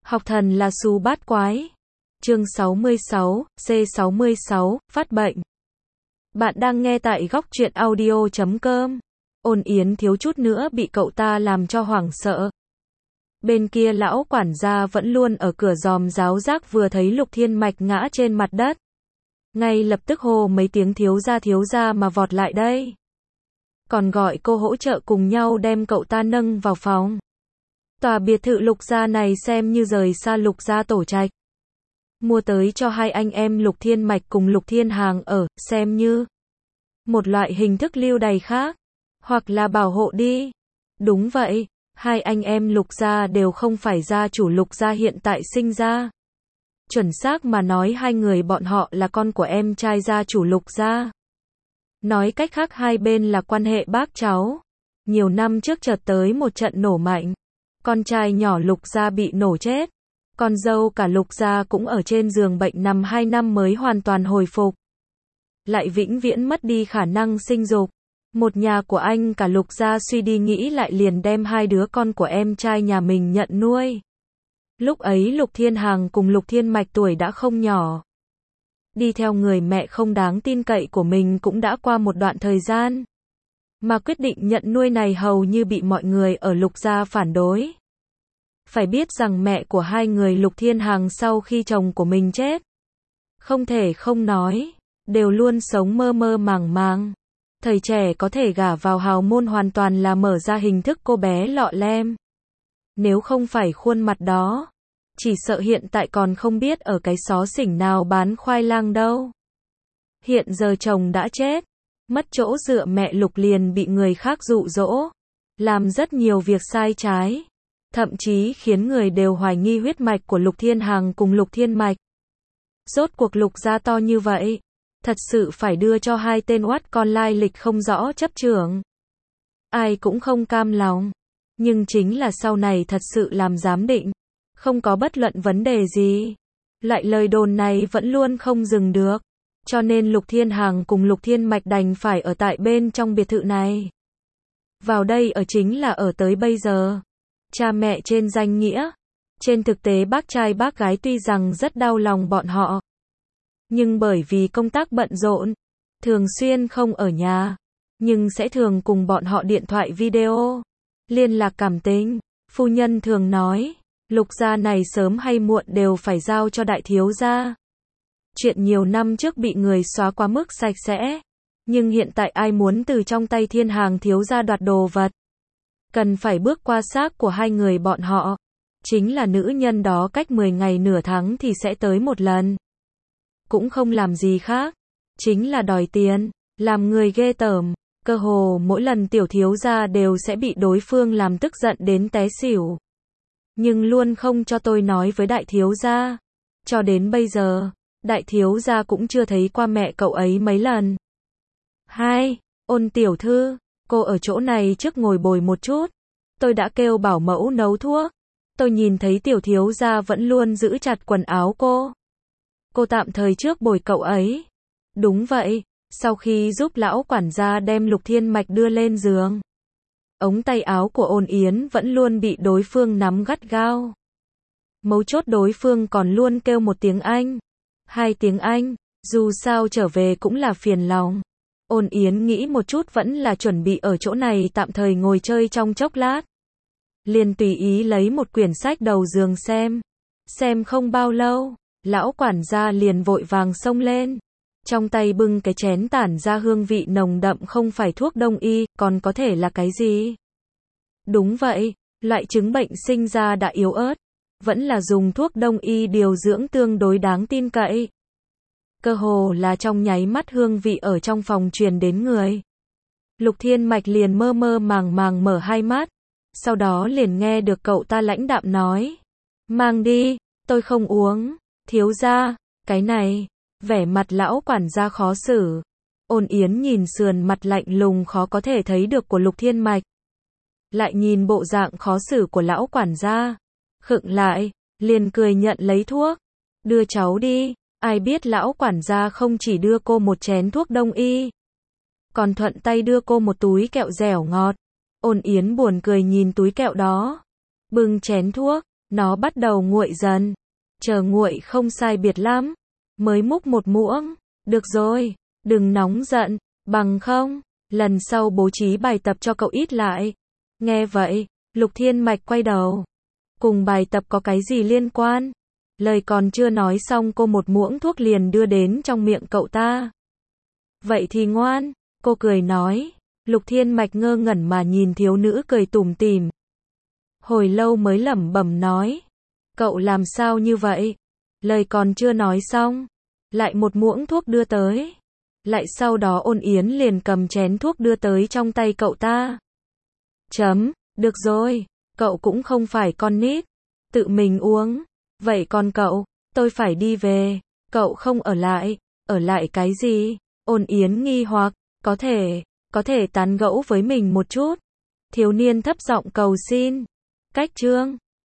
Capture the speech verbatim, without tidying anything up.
Học thần là xu bát quái. Chương sáu mươi sáu, C sáu mươi sáu, phát bệnh. Bạn đang nghe tại góc truyện audio chấm com. Ôn Yến thiếu chút nữa bị cậu ta làm cho hoảng sợ. Bên kia lão quản gia vẫn luôn ở cửa giòm giáo giác vừa thấy Lục Thiên Mạch ngã trên mặt đất. Ngay lập tức hô mấy tiếng thiếu gia thiếu gia mà vọt lại đây. Còn gọi cô hỗ trợ cùng nhau đem cậu ta nâng vào phòng. Tòa biệt thự Lục gia này xem như rời xa Lục gia tổ trạch. Mua tới cho hai anh em Lục Thiên Mạch cùng Lục Thiên Hàng ở, xem như một loại hình thức lưu đày khác. Hoặc là bảo hộ đi. Đúng vậy, hai anh em Lục gia đều không phải gia chủ Lục gia hiện tại sinh ra. Chuẩn xác mà nói hai người bọn họ là con của em trai gia chủ Lục gia. Nói cách khác hai bên là quan hệ bác cháu. Nhiều năm trước chợt tới một trận nổ mạnh. Con trai nhỏ Lục gia bị nổ chết. Con dâu cả Lục gia cũng ở trên giường bệnh nằm hai năm mới hoàn toàn hồi phục. Lại vĩnh viễn mất đi khả năng sinh dục. Một nhà của anh cả Lục gia suy đi nghĩ lại liền đem hai đứa con của em trai nhà mình nhận nuôi. Lúc ấy Lục Thiên Hàng cùng Lục Thiên Mạch tuổi đã không nhỏ. Đi theo người mẹ không đáng tin cậy của mình cũng đã qua một đoạn thời gian. Mà quyết định nhận nuôi này hầu như bị mọi người ở Lục gia phản đối. Phải biết rằng mẹ của hai người Lục Thiên Hàng sau khi chồng của mình chết, không thể không nói, đều luôn sống mơ mơ màng màng. Thời trẻ có thể gả vào hào môn hoàn toàn là mở ra hình thức cô bé lọ lem. Nếu không phải khuôn mặt đó, chỉ sợ hiện tại còn không biết ở cái xó xỉnh nào bán khoai lang đâu. Hiện giờ chồng đã chết, mất chỗ dựa mẹ Lục liền bị người khác dụ dỗ, làm rất nhiều việc sai trái, thậm chí khiến người đều hoài nghi huyết mạch của Lục Thiên Hàng cùng Lục Thiên Mạch. Rốt cuộc Lục gia to như vậy, thật sự phải đưa cho hai tên oát con lai lịch không rõ chấp trưởng. Ai cũng không cam lòng, nhưng chính là sau này thật sự làm giám định, không có bất luận vấn đề gì. Lại lời đồn này vẫn luôn không dừng được, cho nên Lục Thiên Hàng cùng Lục Thiên Mạch đành phải ở tại bên trong biệt thự này. Vào đây ở chính là ở tới bây giờ. Cha mẹ trên danh nghĩa, trên thực tế bác trai bác gái tuy rằng rất đau lòng bọn họ, nhưng bởi vì công tác bận rộn, thường xuyên không ở nhà, nhưng sẽ thường cùng bọn họ điện thoại video, liên lạc cảm tình. Phu nhân thường nói, Lục gia này sớm hay muộn đều phải giao cho đại thiếu gia. Chuyện nhiều năm trước bị người xóa quá mức sạch sẽ, nhưng hiện tại ai muốn từ trong tay Thiên Hàng thiếu gia đoạt đồ vật, cần phải bước qua xác của hai người bọn họ. Chính là nữ nhân đó cách mười ngày nửa tháng thì sẽ tới một lần. Cũng không làm gì khác, chính là đòi tiền, làm người ghê tởm. Cơ hồ mỗi lần tiểu thiếu gia đều sẽ bị đối phương làm tức giận đến té xỉu. Nhưng luôn không cho tôi nói với đại thiếu gia. Cho đến bây giờ, đại thiếu gia cũng chưa thấy qua mẹ cậu ấy mấy lần. Hai, Ôn tiểu thư, cô ở chỗ này trước ngồi bồi một chút. Tôi đã kêu bảo mẫu nấu thuốc. Tôi nhìn thấy tiểu thiếu gia vẫn luôn giữ chặt quần áo cô. Cô tạm thời trước bồi cậu ấy. Đúng vậy, sau khi giúp lão quản gia đem Lục Thiên Mạch đưa lên giường, ống tay áo của Ôn Yến vẫn luôn bị đối phương nắm gắt gao. Mấu chốt đối phương còn luôn kêu một tiếng Anh, hai tiếng Anh, dù sao trở về cũng là phiền lòng. Ôn Yến nghĩ một chút vẫn là chuẩn bị ở chỗ này tạm thời ngồi chơi trong chốc lát. Liền tùy ý lấy một quyển sách đầu giường xem. Xem không bao lâu, lão quản gia liền vội vàng xông lên. Trong tay bưng cái chén tản ra hương vị nồng đậm không phải thuốc đông y, còn có thể là cái gì? Đúng vậy, loại chứng bệnh sinh ra đã yếu ớt, vẫn là dùng thuốc đông y điều dưỡng tương đối đáng tin cậy. Cơ hồ là trong nháy mắt hương vị ở trong phòng truyền đến người. Lục Thiên Mạch liền mơ mơ màng màng mở hai mắt, sau đó liền nghe được cậu ta lãnh đạm nói. Mang đi, tôi không uống, thiếu gia, cái này. Vẻ mặt lão quản gia khó xử. Ôn Yến nhìn sườn mặt lạnh lùng khó có thể thấy được của Lục Thiên Mạch. Lại nhìn bộ dạng khó xử của lão quản gia. Khựng lại, liền cười nhận lấy thuốc. Đưa cháu đi. Ai biết lão quản gia không chỉ đưa cô một chén thuốc đông y, còn thuận tay đưa cô một túi kẹo dẻo ngọt. Ôn Yến buồn cười nhìn túi kẹo đó. Bưng chén thuốc, Nó bắt đầu nguội dần. Chờ nguội không sai biệt lắm, mới múc một muỗng. Được rồi, đừng nóng giận, bằng không, lần sau bố trí bài tập cho cậu ít lại. Nghe vậy, Lục Thiên Mạch quay đầu. Cùng bài tập có cái gì liên quan? Lời còn chưa nói xong cô một muỗng thuốc liền đưa đến trong miệng cậu ta. Vậy thì ngoan, cô cười nói. Lục Thiên Mạch ngơ ngẩn mà nhìn thiếu nữ cười tủm tỉm. Hồi lâu mới lẩm bẩm nói. Cậu làm sao như vậy? Lời còn chưa nói xong, lại một muỗng thuốc đưa tới. Lại sau đó Ôn Yến liền cầm chén thuốc đưa tới trong tay cậu ta. Chấm, được rồi, cậu cũng không phải con nít, tự mình uống. Vậy còn cậu, tôi phải đi về, cậu không ở lại, ở lại cái gì? Ôn Yến nghi hoặc, có thể, có thể tán gẫu với mình một chút. Thiếu niên thấp giọng cầu xin. Cách chương